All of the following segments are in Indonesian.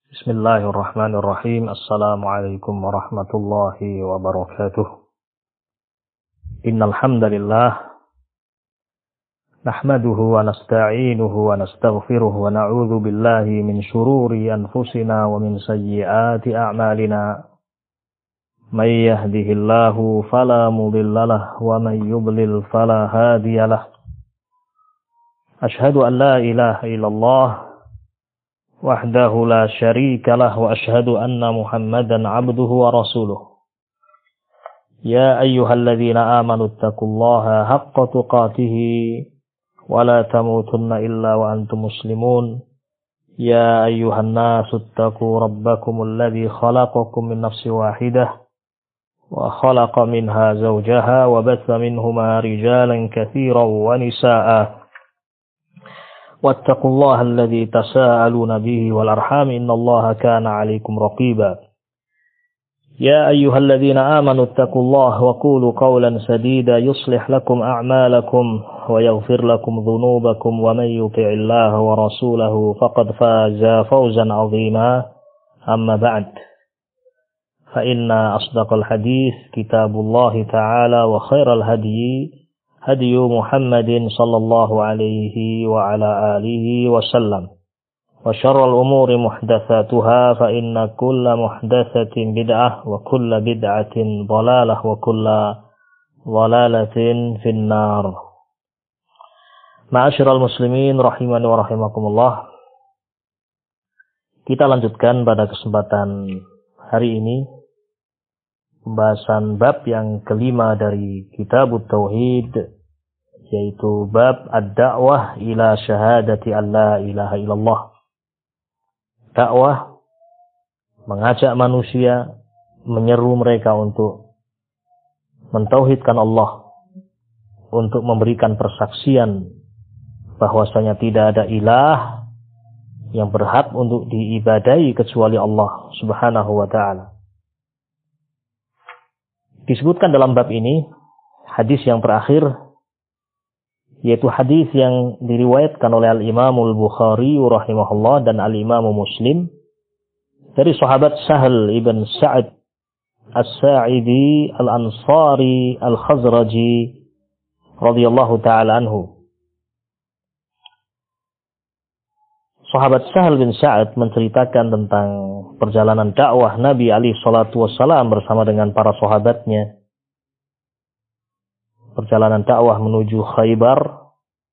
Bismillahirrahmanirrahim. Assalamualaikum warahmatullahi wabarakatuh. Innal hamdalillah nahmaduhu wa nasta'inuhu wa nastaghfiruh wa na'udzu billahi min shururi anfusina wa min sayyiati a'malina. May yahdihillahu fala mudhillalah wa may yudlil fala hadiyalah. Ashhadu an la ilaha illallah wahdahu la syarika lah wa ashhadu anna Muhammadan abduhu wa rasuluh. Ya ayyuhalladzina amanu taqullaha haqqa tuqatih wa la tamutunna illa wa antum muslimun. Ya ayyuhan nasu taqu rabbakumul ladzi khalaqakum min nafsin wahidah wa khalaqa minha zawjaha wa batha minhuma rijalan katsiran wa nisaa'a. واتقوا الله الذي تساءلون به والأرحام إن الله كان عليكم رقيبا يا أيها الذين آمنوا اتقوا الله وقولوا قولا سديدا يصلح لكم أعمالكم ويغفر لكم ذنوبكم ومن يطع الله ورسوله فقد فاز فوزا عظيما أما بعد فإن أصدق الحديث كتاب الله تعالى وخير الهدي هدي محمد صلى الله عليه وعلى آله وسلم وشر الأمور محدثاتها فإن كل محدثة بدعة وكل بدعة ضلالة وكل ضلالة في النار. Ma'asyiral muslimin rahimani wa rahimakumullah. Kita lanjutkan pada kesempatan hari ini pembahasan bab yang kelima dari Kitabut Tauhid, yaitu bab ad-da'wah ila syahadati an la ilaha illallah. Dakwah mengajak manusia, menyeru mereka untuk mentauhidkan Allah, untuk memberikan persaksian bahwasanya tidak ada ilah yang berhak untuk diibadahi kecuali Allah Subhanahu wa ta'ala. Disebutkan dalam bab ini hadis yang terakhir, yaitu hadis yang diriwayatkan oleh Al-Imam Al-Bukhari rahimahullah dan Al-Imam Muslim dari sahabat Sahal ibn Sa'ad As-Sa'idi Al-Ansari Al-Khazraji radhiyallahu ta'ala anhu. Sahabat Sahal bin Sa'ad menceritakan tentang perjalanan dakwah Nabi alaihi salatu wassalam bersama dengan para sahabatnya. Perjalanan dakwah menuju Khaybar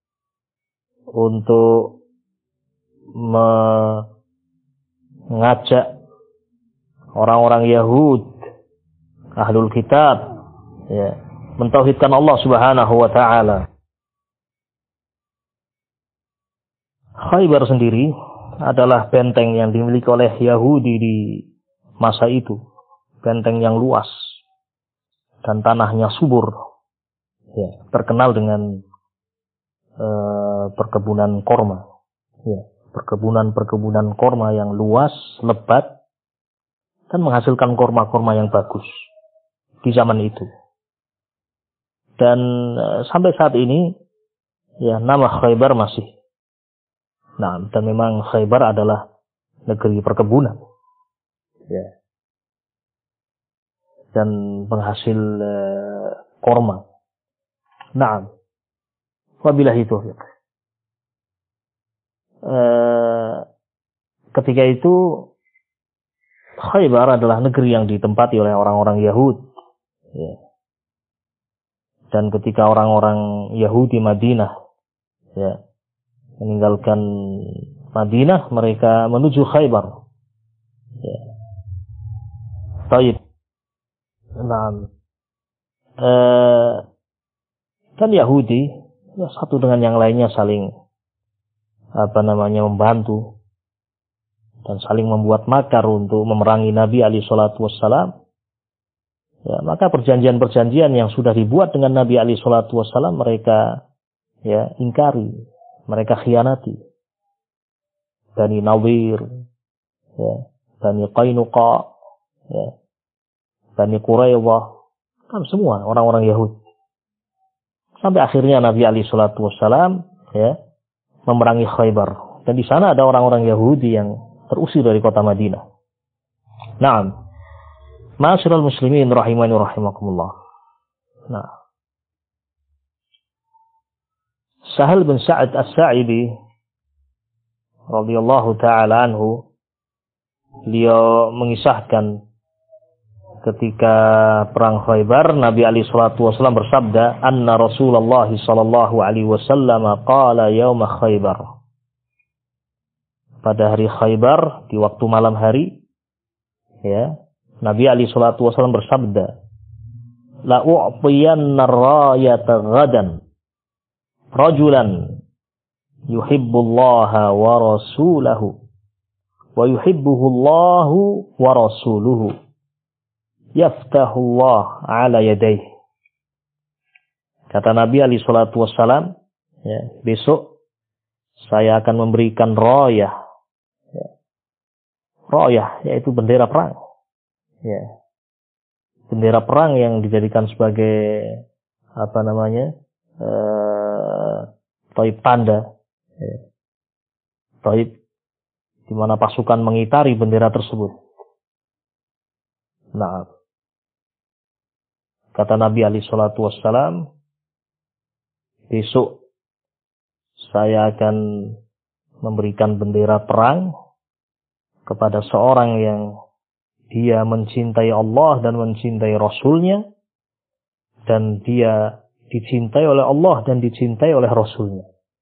untuk mengajak orang-orang Yahud, Ahlul Kitab, ya, mentauhidkan Allah Subhanahu wa ta'ala. Khaybar sendiri adalah benteng yang dimiliki oleh Yahudi di masa itu. Benteng yang luas dan tanahnya subur. Ya, terkenal dengan perkebunan korma. Ya, perkebunan korma yang luas, lebat, dan menghasilkan korma-korma yang bagus di zaman itu. Dan sampai saat ini, ya, nama Khaybar masih. Nah, dan memang Khaybar adalah negeri perkebunan, ya, dan penghasil korma. Nah, wabillahi taufiq. Ketika itu Khaybar adalah negeri yang ditempati oleh orang-orang Yahud, ya. Dan ketika orang-orang Yahudi Madinah, ya, meninggalkan Madinah, mereka menuju Khaybar. Ya. Taib. Nah, dan Yahudi, ya, satu dengan yang lainnya saling membantu dan saling membuat makar untuk memerangi Nabi alaihi salatu wassalam. Ya, maka perjanjian-perjanjian yang sudah dibuat dengan Nabi alaihi salatu wassalam mereka, ya, ingkari. Mereka khianati. Bani Nawir, ya, Bani Qainuqa, ya, Bani Quraidah, kan semua orang-orang Yahudi. Sampai akhirnya Nabi alaihi salatu wassalam, ya, memerangi Khaybar. Dan di sana ada orang-orang Yahudi yang terusir dari kota Madinah. Naam. Ma'asyiral muslimin rahimani wa rahimakumullah. Nah. Sahal bin Sa'ad As-Sa'idi radhiyallahu taala anhu, beliau mengisahkan ketika perang Khaybar, Nabi alaihi salatu wasallam bersabda, "Anna Rasulullah sallallahu alaihi wasallam qala yauma Khaybar." Pada hari Khaybar, di waktu malam hari, ya, Nabi alaihi salatu wasallam bersabda, "La u'tiyanna ar-rayata ghadan rajulan yuhibbullaha wa rasulahu wa yuhibbuhullahu wa rasuluhu yaftahullah ala yadayhi." Kata Nabi alaihi salatu wassalam, ya, besok saya akan memberikan rayah, ya, rayah yaitu bendera perang, ya, bendera perang yang dijadikan sebagai taib tanda, ya, taib di mana pasukan mengitari bendera tersebut. Nah, kata Nabi alaihi salatu wassalam, besok saya akan memberikan bendera perang kepada seorang yang dia mencintai Allah dan mencintai Rasulnya, dan dia dicintai oleh Allah dan dicintai oleh Rasulnya.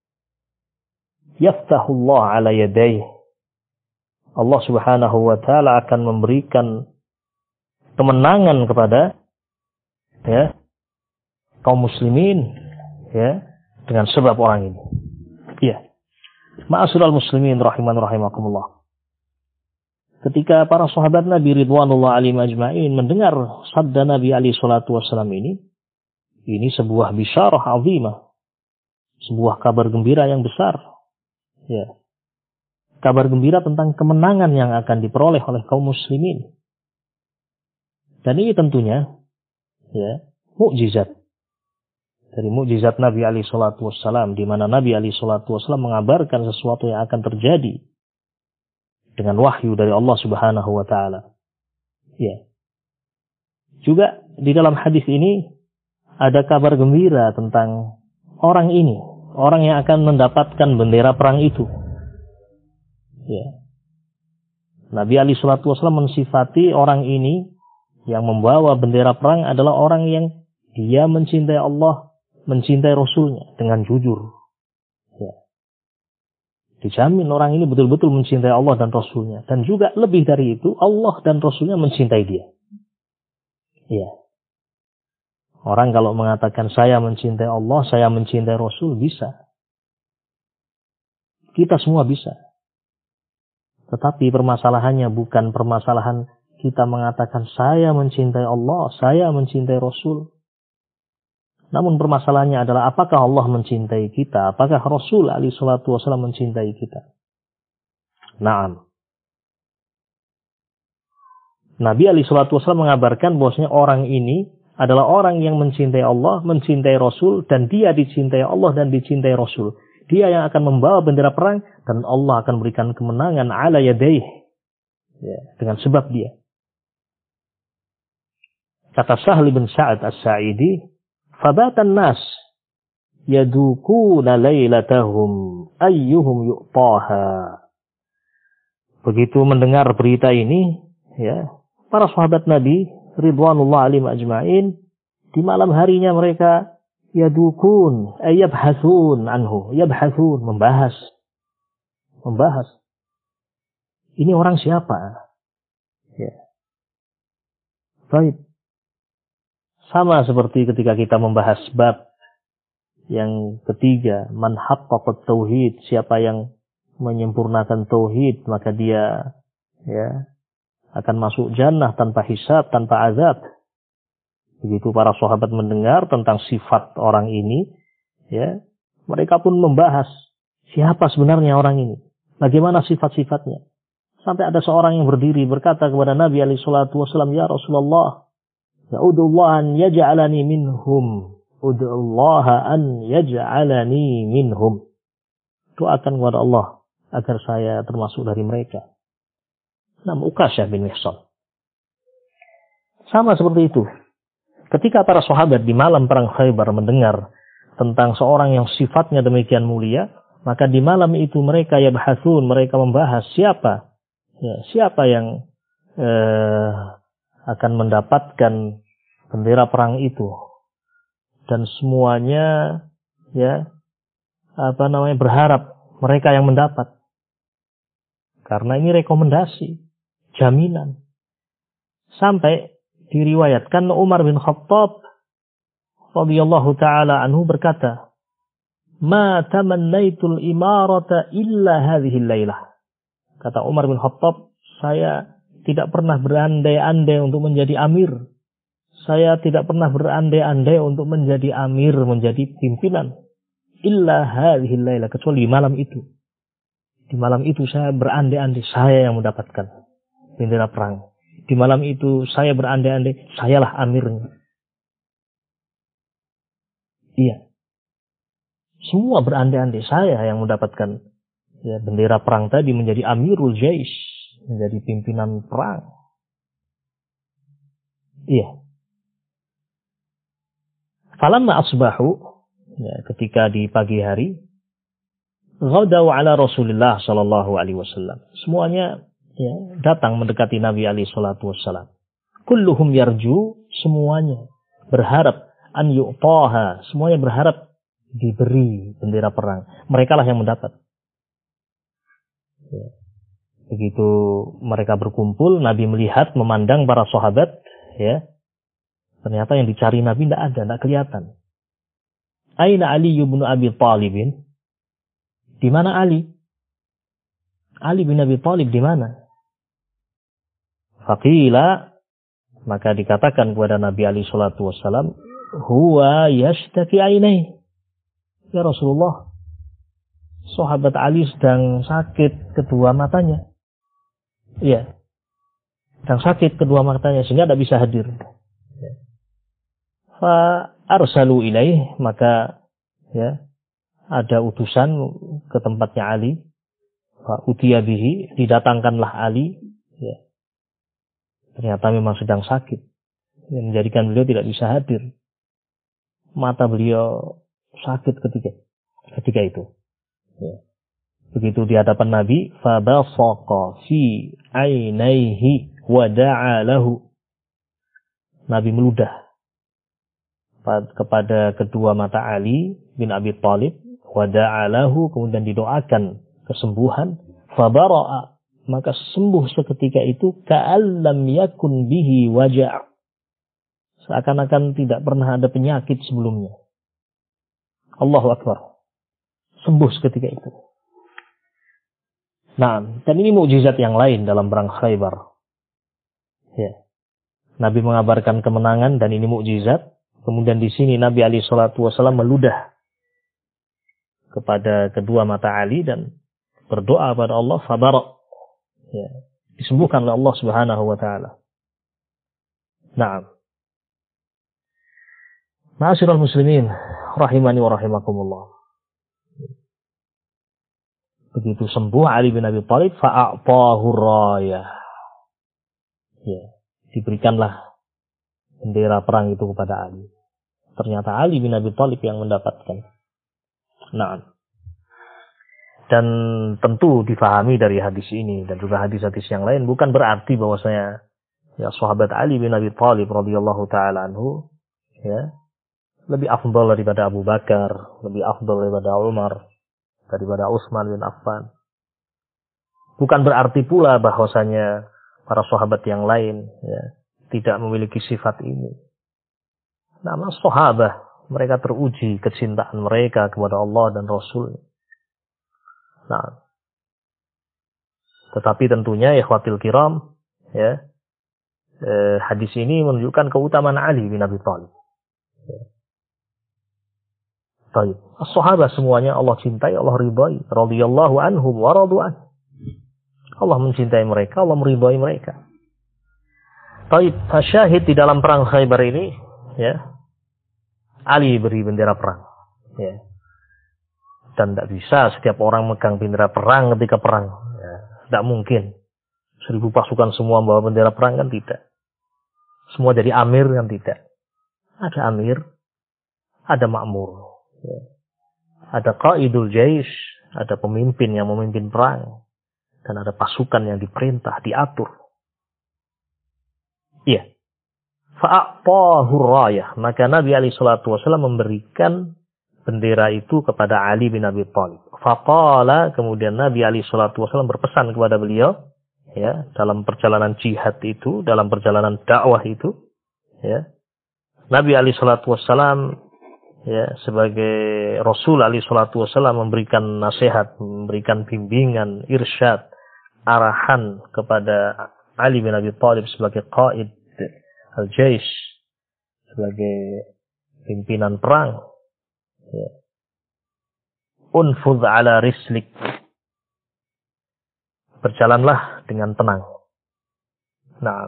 Yaftahullah ala yadayhi. Allah subhanahu wa ta'ala akan memberikan kemenangan kepada, ya, kaum muslimin, ya, dengan sebab orang ini. Ya. Ma'asyiral muslimin rahiman rahimakumullah. Ketika para sahabat Nabi ridwanullah alaihim ajma'in mendengar sabda Nabi alaihi salatu wasallam ini sebuah bisyarah azimah, sebuah kabar gembira yang besar. Ya. Kabar gembira tentang kemenangan yang akan diperoleh oleh kaum muslimin. Dan ini tentunya, ya, mukjizat dari mukjizat Nabi alaihi salatu wassalam, di mana Nabi alaihi salatu wassalam mengabarkan sesuatu yang akan terjadi dengan wahyu dari Allah Subhanahu wa taala. Ya. Juga di dalam hadis ini ada kabar gembira tentang orang ini, orang yang akan mendapatkan bendera perang itu. Ya. Nabi alaihi salatu wassalam mensifati orang ini yang membawa bendera perang adalah orang yang dia mencintai Allah, mencintai Rasulnya dengan jujur. Ya. Dijamin orang ini betul-betul mencintai Allah dan Rasulnya. Dan juga lebih dari itu, Allah dan Rasulnya mencintai dia. Ya. Orang kalau mengatakan saya mencintai Allah, saya mencintai Rasul, bisa. Kita semua bisa. Tetapi permasalahannya bukan permasalahan kita mengatakan saya mencintai Allah, saya mencintai Rasul. Namun permasalahannya adalah apakah Allah mencintai kita? Apakah Rasul alaihi salatu wasallam mencintai kita? Naam. Nabi alaihi salatu wasallam mengabarkan bahwasanya orang ini adalah orang yang mencintai Allah, mencintai Rasul, dan dia dicintai Allah dan dicintai Rasul. Dia yang akan membawa bendera perang dan Allah akan berikan kemenangan ala yadayhi, ya, dengan sebab dia. Kata Sahal bin Sa'ad As-Sa'idi, "Fabatan nas yadukuna lailatahum ayyuhum yu'taha." Begitu mendengar berita ini, ya, para sahabat Nabi ridwanullah alaihim ajma'in, di malam harinya mereka yadukun, yabhathun anhu, yabhathun, membahas. Ini orang siapa? Ya. Baik. Sama seperti ketika kita membahas bab yang ketiga, man haqqaqat tauhid, siapa yang menyempurnakan tauhid, maka dia, ya, akan masuk jannah tanpa hisab, tanpa azab. Begitu para sahabat mendengar tentang sifat orang ini, ya, mereka pun membahas siapa sebenarnya orang ini, bagaimana sifat-sifatnya. Sampai ada seorang yang berdiri berkata kepada Nabi alaihi salatu wasallam, "Ya Rasulullah, ya udullah an yaj'alani minhum, udullah an yaj'alani minhum." Doakan kepada Allah agar saya termasuk dari mereka. Nama Uqasyah bin Mihsan. Sama seperti itu. Ketika para sahabat di malam perang Khaybar mendengar tentang seorang yang sifatnya demikian mulia, maka di malam itu mereka mereka membahas siapa yang akan mendapatkan bendera perang itu. Dan semuanya berharap mereka yang mendapat. Karena ini rekomendasi, jaminan. Sampai diriwayatkan Umar bin Khattab radhiyallahu taala anhu berkata, "Ma tamannaitul imarata illa hadhihi lailah." Kata Umar bin Khattab, saya tidak pernah berandai-andai untuk menjadi amir. Saya tidak pernah berandai-andai untuk menjadi amir, menjadi pimpinan. Illa hadhihi lailah, kecuali di malam itu. Di malam itu saya berandai-andai saya yang mendapatkan bendera perang. Di malam itu saya berandai-andai sayalah amirnya. Iya. Semua berandai-andai saya yang mendapatkan bendera perang tadi, menjadi amirul jais, menjadi pimpinan perang. Iya. Falamma asbahu, ketika di pagi hari, ghadaw ala Rasulillah sallallahu alaihi wasallam. Semuanya datang mendekati Nabi alaihi salatu wasallam. Kulluhum yarju, semuanya berharap an yu'taha, semuanya berharap diberi bendera perang. Mereka lah yang mendapat. Begitu mereka berkumpul, Nabi melihat, memandang para sahabat, ternyata yang dicari Nabi tidak kelihatan. Aina Ali bin Abi Thalib? Di mana Ali? Ali bin Abi Thalib di mana? Faqila, maka dikatakan kepada Nabi alaihi salatu wasallam, huwa yashtaki ainai. Ya Rasulullah, sahabat Ali sedang sakit kedua matanya. Iya. Sedang sakit kedua matanya sehingga tidak bisa hadir. Fa arsalu ilaih, maka ada utusan ke tempatnya Ali. Fa utiya bihi, didatangkanlah Ali. Ternyata memang sedang sakit, yang menjadikan beliau tidak bisa hadir. Mata beliau sakit ketika itu. Begitu di hadapan Nabi, fabasaqa fi ainaihi wa da'a lahu. Nabi meludah kepada kedua mata Ali bin Abi Thalib, wa da'a lahu, kemudian didoakan kesembuhan. Fabara'a, maka sembuh seketika itu, ka'allam yakun bihi waja', seakan-akan tidak pernah ada penyakit sebelumnya. Allahu Akbar. Sembuh seketika itu. Nah, dan ini mukjizat yang lain dalam perang Khaybar. Nabi mengabarkan kemenangan dan ini mukjizat. Kemudian di sini Nabi alaihi salatu wasallam meludah kepada kedua mata Ali dan berdoa pada Allah, fabara. Disembuhkan oleh Allah Subhanahu wa taala. Naam. Ma'asyiral muslimin rahimani wa rahimakumullah. Begitu sembuh Ali bin Abi Thalib, fa'a'tahu rayah. Diberikanlah bendera perang itu kepada Ali. Ternyata Ali bin Abi Thalib yang mendapatkan. Naam. Dan tentu difahami dari hadis ini dan juga hadis-hadis yang lain, bukan berarti bahwasanya sahabat Ali bin Abi Thalib radhiyallahu taala anhu lebih afdal daripada Abu Bakar, lebih afdal daripada Umar, daripada Utsman bin Affan. Bukan berarti pula bahwasanya para sahabat yang lain tidak memiliki sifat ini. Namun sahabat, mereka teruji kecintaan mereka kepada Allah dan Rasul. Nah, tetapi tentunya ikhwatil kiram, hadis ini menunjukkan keutamaan Ali bin Abi Thalib. Baik, sahabat semuanya Allah cintai, Allah ridai, radhiyallahu anhum wa radu an. Allah mencintai mereka, Allah meridai mereka. Baik, syahid di dalam perang Khaybar ini, Ali beri bendera perang. Dan tidak bisa setiap orang megang bendera perang ketika perang. Tidak mungkin. 1000 pasukan semua bawa bendera perang kan tidak. Semua jadi amir kan tidak. Ada amir, ada makmur. Ya. Ada qaidul jaish, ada pemimpin yang memimpin perang. Dan ada pasukan yang diperintah, diatur. Iya. Fa'aqtahu rayah. Maka Nabi SAW memberikan bendera itu kepada Ali bin Abi Thalib. Faqala, kemudian Nabi SAW berpesan kepada beliau, ya, dalam perjalanan jihad itu, dalam perjalanan dakwah itu, ya. Nabi SAW, ya, sebagai Rasul SAW memberikan nasihat, memberikan bimbingan, irsyad, arahan kepada Ali bin Abi Thalib sebagai qaid al-jaish, sebagai pimpinan perang. Ya. Unfudh ala rislik. Berjalanlah dengan tenang. Nah,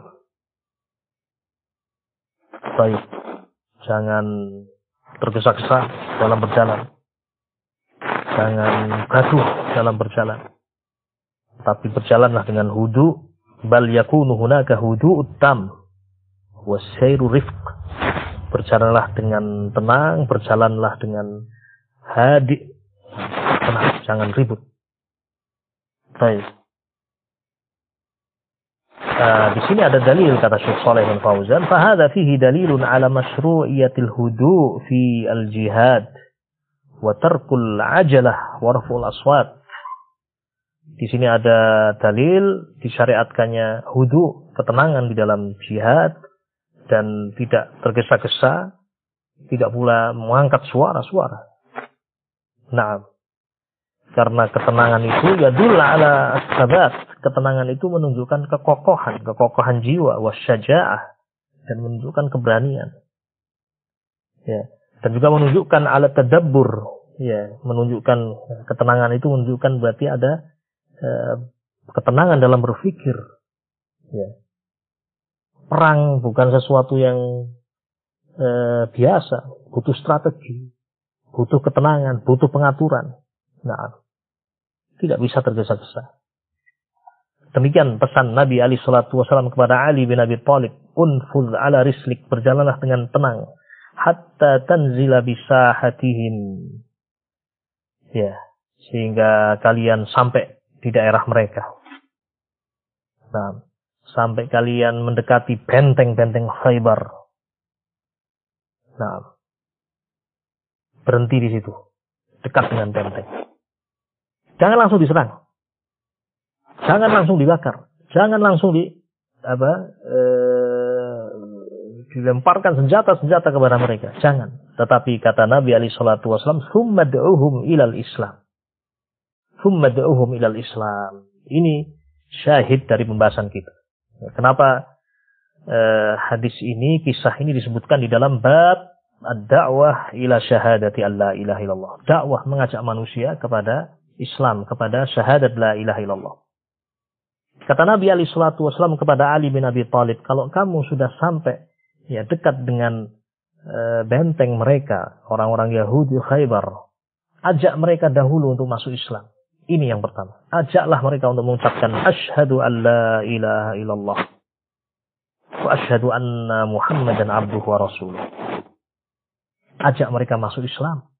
baik. Jangan tergesa-gesa dalam berjalan. Jangan gaduh dalam berjalan. Tapi berjalanlah dengan hudu. Bal yakunu hunaka hudu'ut tam. Wasyairu rifq. Berjalanlah dengan tenang. Berjalanlah dengan hadi. Tenang. Jangan ribut. Baik. Di sini ada dalil, kata Syekh Shalih bin Fauzan, fahadha fihi dalilun ala masyru'iyatil hudu' fi al-jihad wa tarkul ajalah wa raf'ul aswat. Di sini ada dalil disyariatkannya hudu', ketenangan di dalam jihad dan tidak tergesa-gesa, tidak pula mengangkat suara-suara. Nah, karena ketenangan itu yadul ala as-sabat. Ketenangan itu menunjukkan kekokohan jiwa, wasyaja'ah, dan menunjukkan keberanian. Ya, dan juga menunjukkan alat tadabbur, ya, menunjukkan ketenangan itu menunjukkan berarti ada ketenangan dalam berpikir. Ya. Perang bukan sesuatu yang biasa, butuh strategi, butuh ketenangan, butuh pengaturan. Nah, tidak bisa tergesa-gesa. Demikian pesan Nabi SAW kepada Ali bin Abi Thalib. Unfudh ala rislik. Berjalanlah dengan tenang. Hatta tanzila bisahatihim. Ya. Sehingga kalian sampai di daerah mereka. Nah, sampai kalian mendekati benteng-benteng Khaybar. Nah, berhenti di situ. Dekat dengan benteng. Jangan langsung diserang. Jangan langsung dibakar. Jangan langsung dilemparkan senjata-senjata kepada mereka. Jangan. Tetapi kata Nabi SAW, "Tsumma du'uhum ilal Islam." Tsumma du'uhum ilal Islam. Ini syahid dari pembahasan kita. Kenapa hadis ini, kisah ini disebutkan di dalam bab ad-da'wah ila syahadati alla ilaha illallah. Dakwah mengajak manusia kepada Islam, kepada syahadat la ilaha illallah. Kata Nabi SAW kepada Ali bin Abi Thalib, kalau kamu sudah sampai ya dekat dengan benteng mereka, orang-orang Yahudi Khaybar, ajak mereka dahulu untuk masuk Islam. Ini yang pertama. Ajaklah mereka untuk mengucapkan asyhadu an la ilaha illallah wa asyhadu anna Muhammadan abduhu wa rasuluh. Ajak mereka masuk Islam.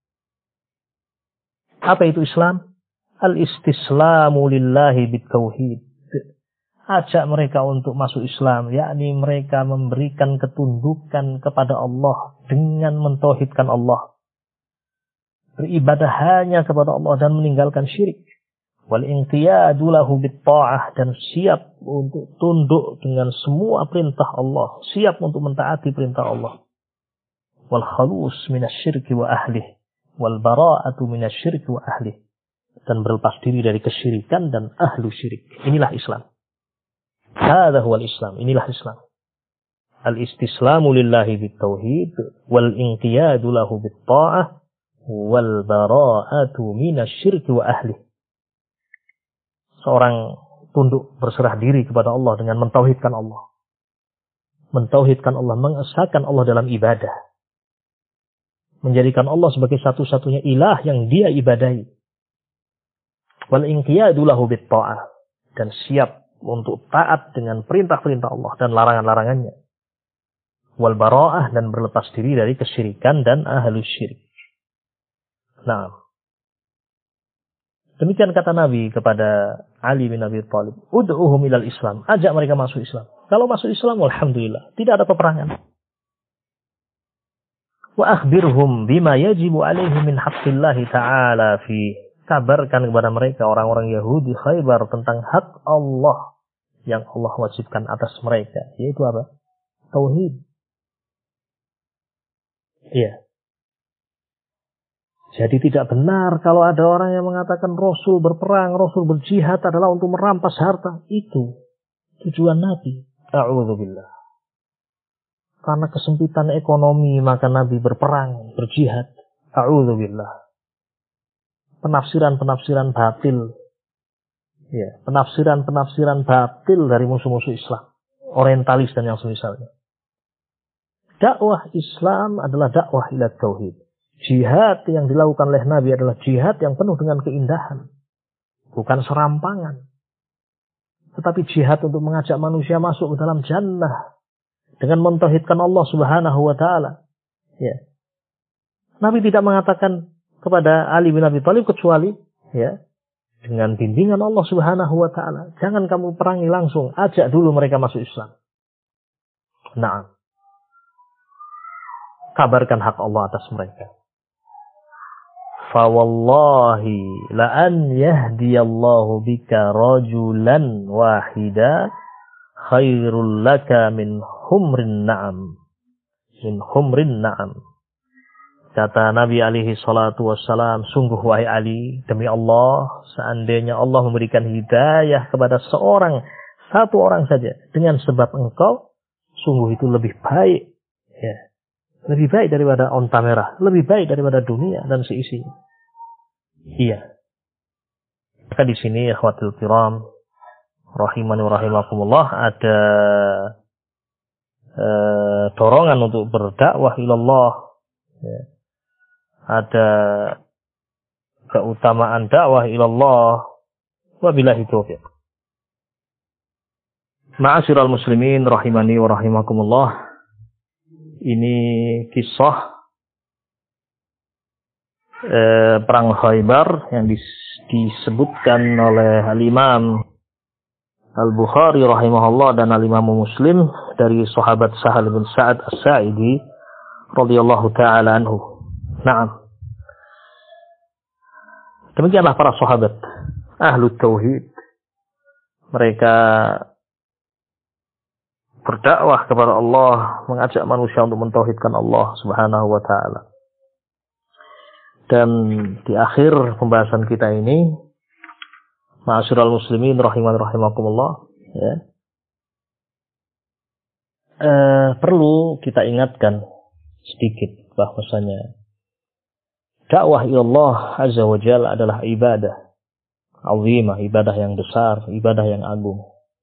Apa itu Islam? Al-istislamu lillahi bitauhid. Ajak mereka untuk masuk Islam, yakni mereka memberikan ketundukan kepada Allah dengan mentauhidkan Allah. Beribadah hanya kepada Allah dan meninggalkan syirik. Wal inqiyadu lahu bitta'ah, dan siap untuk tunduk dengan semua perintah Allah, siap untuk mentaati perintah Allah. Wal khalus minasyirki wa ahlih, wal bara'atu minasyirki wa ahlih, dan berlepas diri dari kesyirikan dan ahlu syirik. Inilah Islam. Hadza huwal Islam. Inilah Islam. Al-istislamu lillahi bitauhid wal inqiyadu lahu bitta'ah wal bara'atu minasyirki wa ahli. Seorang tunduk berserah diri kepada Allah dengan mentauhidkan Allah. Mentauhidkan Allah, mengesahkan Allah dalam ibadah. Menjadikan Allah sebagai satu-satunya ilah yang dia ibadahi. Wal inqiyadu lahu bitta'ah, dan siap untuk taat dengan perintah-perintah Allah dan larangan-larangannya. Wal bara'ah, dan berlepas diri dari kesyirikan dan ahlus syirik. Nah, demikian kata Nabi kepada Ali bin Abi Thalib, ud'uhum ilal Islam, ajak mereka masuk Islam. Kalau masuk Islam, alhamdulillah, tidak ada peperangan. Wa akhbirhum bima yajibu alaihim min haqqillahi ta'ala fi, kabarkan kepada mereka orang-orang Yahudi Khaybar tentang hak Allah yang Allah wajibkan atas mereka, yaitu apa? Tauhid. Iya. Jadi tidak benar kalau ada orang yang mengatakan Rasul berperang, Rasul berjihad adalah untuk merampas harta. Itu tujuan Nabi. A'udzubillah. Karena kesempitan ekonomi maka Nabi berperang, berjihad. A'udzubillah. Penafsiran-penafsiran batil. Ya, penafsiran-penafsiran batil dari musuh-musuh Islam, orientalis dan yang semisalnya. Dakwah Islam adalah dakwah ila tauhid. Jihad yang dilakukan oleh Nabi adalah jihad yang penuh dengan keindahan. Bukan serampangan. Tetapi jihad untuk mengajak manusia masuk ke dalam jannah. Dengan mentauhidkan Allah subhanahu wa ta'ala. Ya. Nabi tidak mengatakan kepada Ali bin Abi Thalib kecuali ya, dengan bimbingan Allah subhanahu wa ta'ala. Jangan kamu perangi langsung. Ajak dulu mereka masuk Islam. Nah. Kabarkan hak Allah atas mereka. Fawallahi la'an yahdiyallahu bika rajulan wahida khairul laka min humrin na'am. Min humrin na'am. Kata Nabi alaihi salatu wassalam, sungguh wahai Ali, demi Allah, seandainya Allah memberikan hidayah kepada satu orang saja, dengan sebab engkau, sungguh itu lebih baik. Ya. Lebih baik daripada onta merah. Lebih baik daripada dunia dan seisinya. Iya. Maka di sini, ikhwatul kiram, rahimani wa rahimakumullah, ada dorongan untuk berdakwah ilallah. Ya. Ada keutamaan dakwah ilallah. Wabillahi taufiq. Ma'asyiral muslimin, rahimani wa rahimakumullah. Ini kisah perang Khaybar yang disebutkan oleh Al-Imam Al-Bukhari rahimahullah dan Al-Imam Muslim dari sahabat Sahal bin Sa'ad As-Sa'idi radhiyallahu ta'ala anhu. Naam. Demikianlah para sahabat Ahlut Tauhid. Mereka berdakwah kepada Allah, mengajak manusia untuk mentauhidkan Allah subhanahu wa ta'ala. Dan di akhir pembahasan kita ini, ma'asyiral muslimin rahimakumullah, ya, perlu kita ingatkan sedikit bahwasanya dakwah ilallah azza wa jalla adalah ibadah azimah, ibadah yang besar, ibadah yang agung.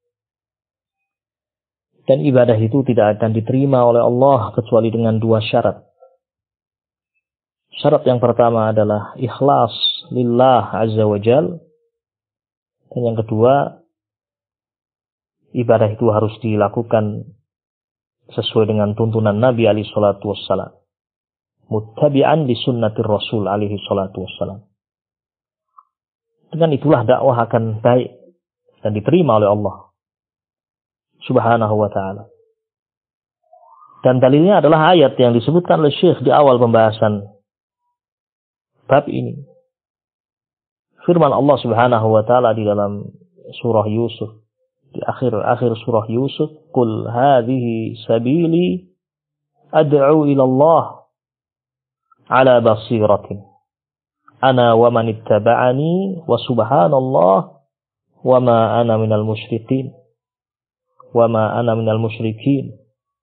Dan ibadah itu tidak akan diterima oleh Allah kecuali dengan dua syarat. Syarat yang pertama adalah ikhlas lillah azza wa jal. Dan yang kedua, ibadah itu harus dilakukan sesuai dengan tuntunan Nabi alaihi salatu wassalam. Muttabi'an li sunnatir Rasul alaihi salatu wassalam. Dengan itulah dakwah akan baik dan diterima oleh Allah subhanahu wa ta'ala. Dan dalilnya adalah ayat yang disebutkan oleh Syekh di awal pembahasan bab ini. Firman Allah subhanahu wa ta'ala di dalam surah Yusuf. Di akhir surah Yusuf. Qul hadhihi sabili ad'u ilallah ala basiratin. Ana wa man ittaba'ani wa subhanallah wa ma ana minal musyrikin. Wa ma ana minal musyrikin.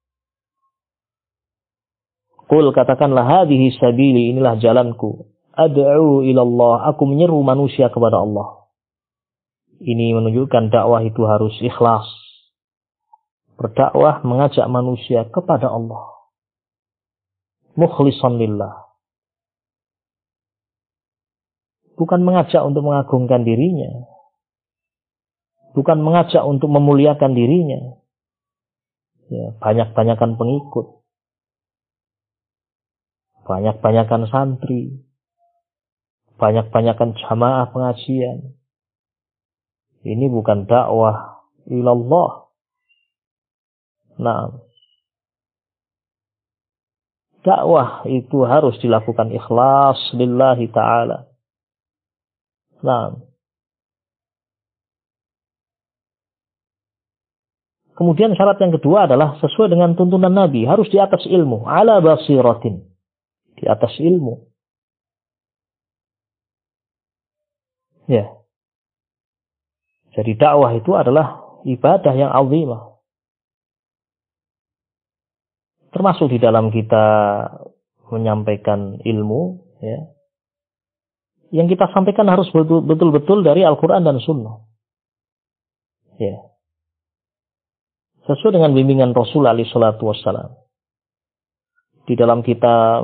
Qul, katakanlah, hadhihi sabili, inilah jalanku. Ad'u ilallah, aku menyeru manusia kepada Allah. Ini menunjukkan dakwah itu harus ikhlas. Berdakwah mengajak manusia kepada Allah. Mukhlishan lillah. Bukan mengajak untuk mengagungkan dirinya. bukan mengajak untuk memuliakan dirinya. Ya, banyak-banyakan pengikut, banyak-banyakan santri, banyak-banyakan jamaah pengajian. Ini bukan dakwah ilallah. Nah, dakwah itu harus dilakukan ikhlas lillahi ta'ala. Nah, kemudian syarat yang kedua adalah sesuai dengan tuntunan Nabi, harus di atas ilmu, ala basiratin, di atas ilmu. Ya. Jadi dakwah itu adalah ibadah yang azimah. Termasuk di dalam kita menyampaikan ilmu, ya. Yang kita sampaikan harus betul-betul dari Al-Quran dan Sunnah. Ya. Sesuai dengan bimbingan Rasul alaihi salatu wassalam. Di dalam kita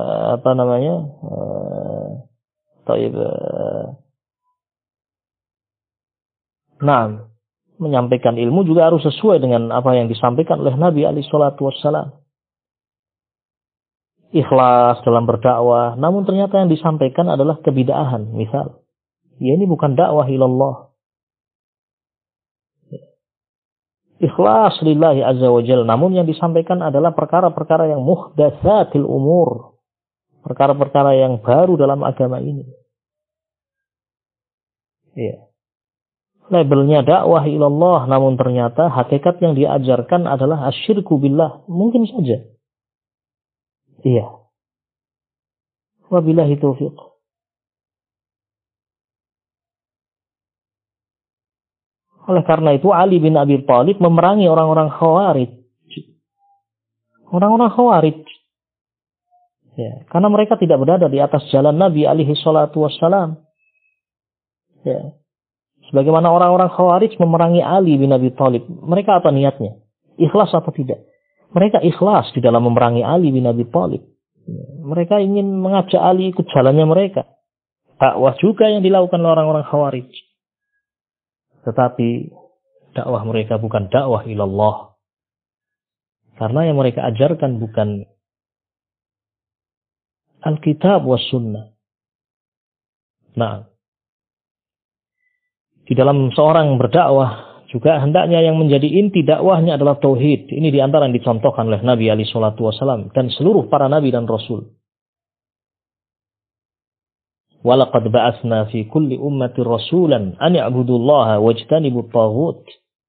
menyampaikan ilmu juga harus sesuai dengan apa yang disampaikan oleh Nabi alaihi salatu wassalam. Ikhlas dalam berdakwah, namun ternyata yang disampaikan adalah kebid'ahan, misal. Ya, ini bukan dakwah ilallah. Ikhlas lillahi azza wa jalla, namun yang disampaikan adalah perkara-perkara yang muhdatsatil umur. Perkara-perkara yang baru dalam agama ini. Ya. Labelnya dakwah ilallah, namun ternyata hakikat yang diajarkan adalah asyirku billah. Mungkin saja. Iya. Wabillahi taufiq. Oleh karena itu Ali bin Abi Thalib memerangi orang-orang Khawarij. Orang-orang Khawarij. Ya, karena mereka tidak berada di atas jalan Nabi alaihi salatu wassalam. Ya. Sebagaimana orang-orang Khawarij memerangi Ali bin Abi Thalib. Mereka apa niatnya? Ikhlas atau tidak? Mereka ikhlas di dalam memerangi Ali bin Abi Thalib. Mereka ingin mengajak Ali ikut jalannya mereka. Dakwah juga yang dilakukan oleh orang-orang Khawarij. Tetapi dakwah mereka bukan dakwah ilallah. Karena yang mereka ajarkan bukan Alkitab was sunnah. Nah, di dalam seorang berdakwah juga hendaknya yang menjadi inti dakwahnya adalah tauhid. Ini di antara yang dicontohkan oleh Nabi alaihi salatu wasallam dan seluruh para nabi dan rasul. Walaqad ba'atsna fi kulli ummati rasulan an ya'budullaha wajtanibut taghut.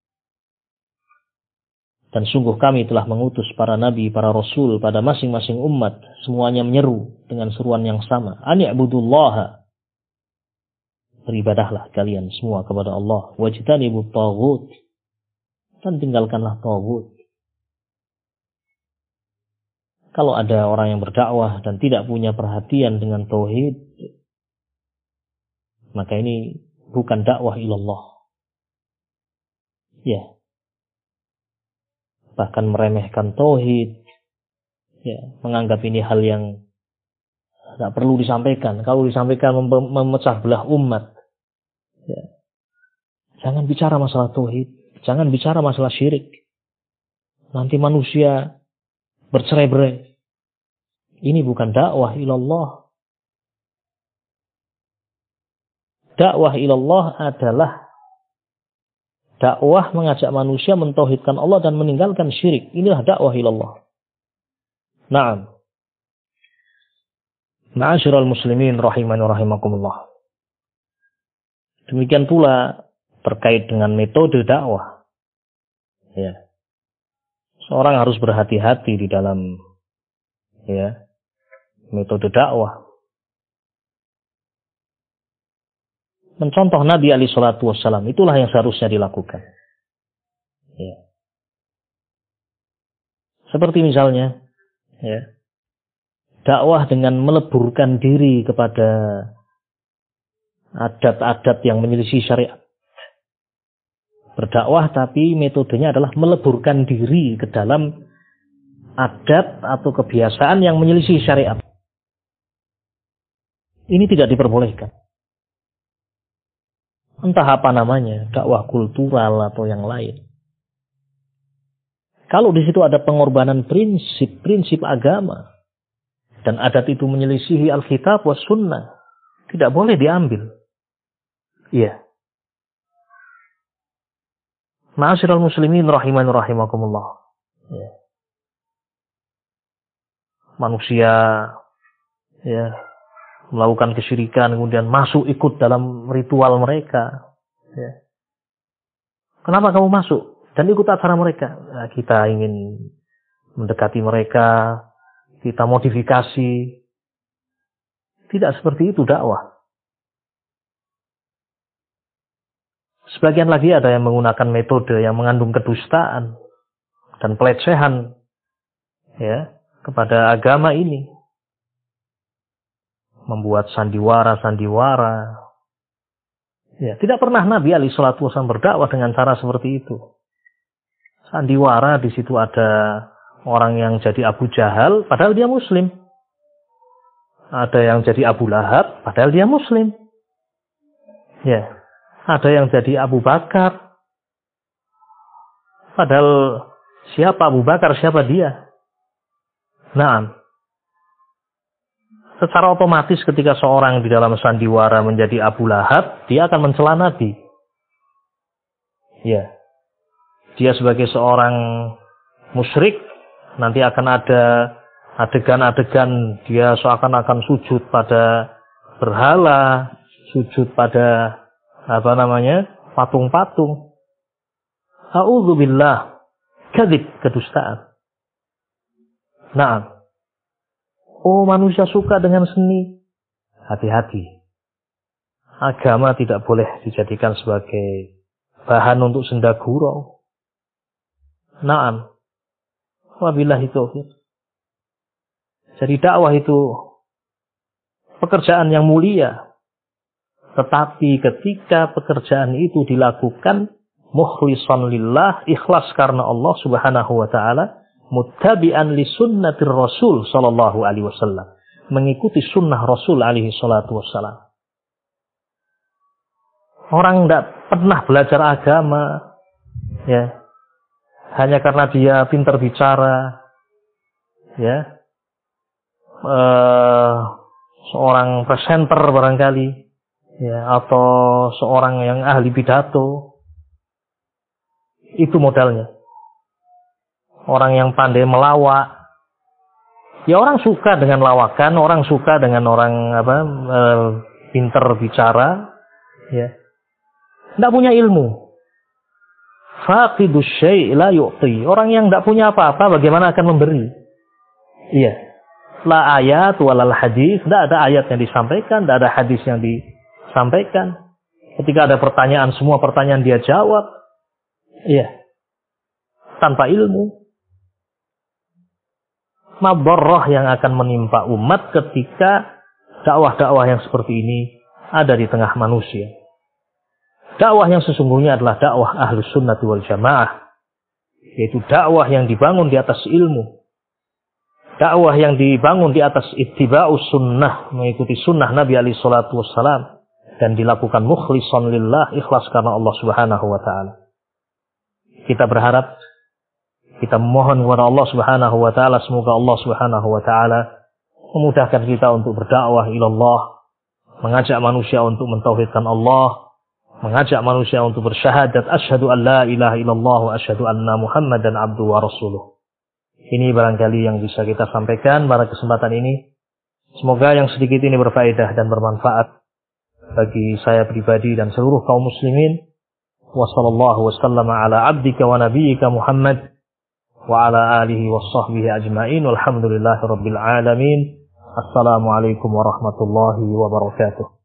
Dan sungguh kami telah mengutus para nabi, para rasul pada masing-masing umat, semuanya menyeru dengan seruan yang sama, an ya'budullaha. Beribadahlah kalian semua kepada Allah. Wajtanibut taghut. Dan tinggalkanlah taghut. Kalau ada orang yang berdakwah dan tidak punya perhatian dengan tauhid, maka ini bukan dakwah ilallah. Ya. Bahkan meremehkan tauhid. Ya, menganggap ini hal yang tidak perlu disampaikan. Kalau disampaikan memecah belah umat. Ya. Jangan bicara masalah tauhid, jangan bicara masalah syirik. Nanti manusia bercerai-berai. Ini bukan dakwah ilallah. Dakwah ilallah adalah dakwah mengajak manusia mentauhidkan Allah dan meninggalkan syirik. Inilah dakwah ilallah. Naam. Ma'asyiral muslimin rahimani rahimakumullah. Demikian pula terkait dengan metode dakwah. Ya. Seorang harus berhati-hati di dalam metode dakwah. Mencontoh Nabi alaihi salatu wassalam, itulah yang seharusnya dilakukan. Ya. Seperti misalnya, dakwah dengan meleburkan diri kepada adat-adat yang menyelisih syariat. Berdakwah tapi metodenya adalah meleburkan diri ke dalam adat atau kebiasaan yang menyelisih syariat. Ini tidak diperbolehkan. Entah apa namanya, dakwah kultural atau yang lain. Kalau di situ ada pengorbanan prinsip agama, dan adat itu menyelisihi Alkitab wa Sunnah, tidak boleh diambil. Iya. Ma'asyiral muslimin rahimani rahimakumullah. Ya. Manusia ya melakukan kesyirikan kemudian masuk ikut dalam ritual mereka. Ya. Kenapa kamu masuk dan ikut acara mereka? Nah, kita ingin mendekati mereka, kita modifikasi. Tidak seperti itu dakwah. Sebagian lagi ada yang menggunakan metode yang mengandung kedustaan dan pelecehan ya kepada agama ini. Membuat sandiwara. Ya, tidak pernah Nabi alaihi salatu wasallam berdakwah dengan cara seperti itu. Sandiwara di situ ada orang yang jadi Abu Jahal padahal dia muslim. Ada yang jadi Abu Lahab padahal dia muslim. Ya. Ada yang jadi Abu Bakar. Padahal siapa Abu Bakar, siapa dia? Nah, secara otomatis ketika seorang di dalam sandiwara menjadi Abu Lahab, dia akan mencela Nabi. Ya. Dia sebagai seorang musyrik, nanti akan ada adegan-adegan dia seakan-akan sujud pada berhala, sujud pada patung-patung. A'udzubillah, kadzib, kedustaan. Nah, oh manusia suka dengan seni. Hati-hati. Agama tidak boleh dijadikan sebagai bahan untuk senda gurau. Naam. Wabillahi taufiq. Jadi dakwah itu pekerjaan yang mulia. Tetapi ketika pekerjaan itu dilakukan mukhlishan lillah, ikhlas karena Allah Subhanahu wa taala, muttabi'an li sunnatir Rasul sallallahu alaihi wasallam, mengikuti sunnah Rasul alaihi salatu wasallam. Orang tidak pernah belajar agama ya hanya karena dia pintar bicara ya seorang presenter barangkali ya, atau seorang yang ahli pidato. Itu modalnya. Orang yang pandai melawak. Ya orang suka dengan lawakan, orang suka dengan orang pintar bicara. Ya. Tidak punya ilmu. Faqidus syai' la yu'ti. Orang yang tidak punya apa-apa bagaimana akan memberi? Iya. La ayat walal hadis. Tidak ada ayat yang disampaikan, tidak ada hadis yang disampaikan. Ketika ada pertanyaan, semua pertanyaan dia jawab. Iya. Tanpa ilmu. Mabarrah yang akan menimpa umat ketika dakwah-dakwah yang seperti ini ada di tengah manusia. Dakwah yang sesungguhnya adalah dakwah Ahlus Sunnah wal Jamaah. Yaitu dakwah yang dibangun di atas ilmu. Dakwah yang dibangun di atas ittiba'us sunnah, mengikuti sunnah Nabi alaihi salatu wassalam, dan dilakukan mukhlishan lillah, ikhlas karena Allah Subhanahu wa taala. Kita berharap, kita memohon kepada Allah Subhanahu wa taala, semoga Allah Subhanahu wa taala memudahkan kita untuk berdakwah ilallah, mengajak manusia untuk mentauhidkan Allah, mengajak manusia untuk bersyahadat asyhadu an la ilaha illallah wa asyhadu anna Muhammadan abduhu wa rasuluh. Ini barangkali yang bisa kita sampaikan pada kesempatan ini. Semoga yang sedikit ini berfaedah dan bermanfaat bagi saya pribadi dan seluruh kaum muslimin. Wassallallahu wasallama ala abdika wa nabiyyika Muhammad wa ala alihi wa sahbihi ajma'in. Walhamdulillahi rabbil alamin. Assalamualaikum warahmatullahi wabarakatuh.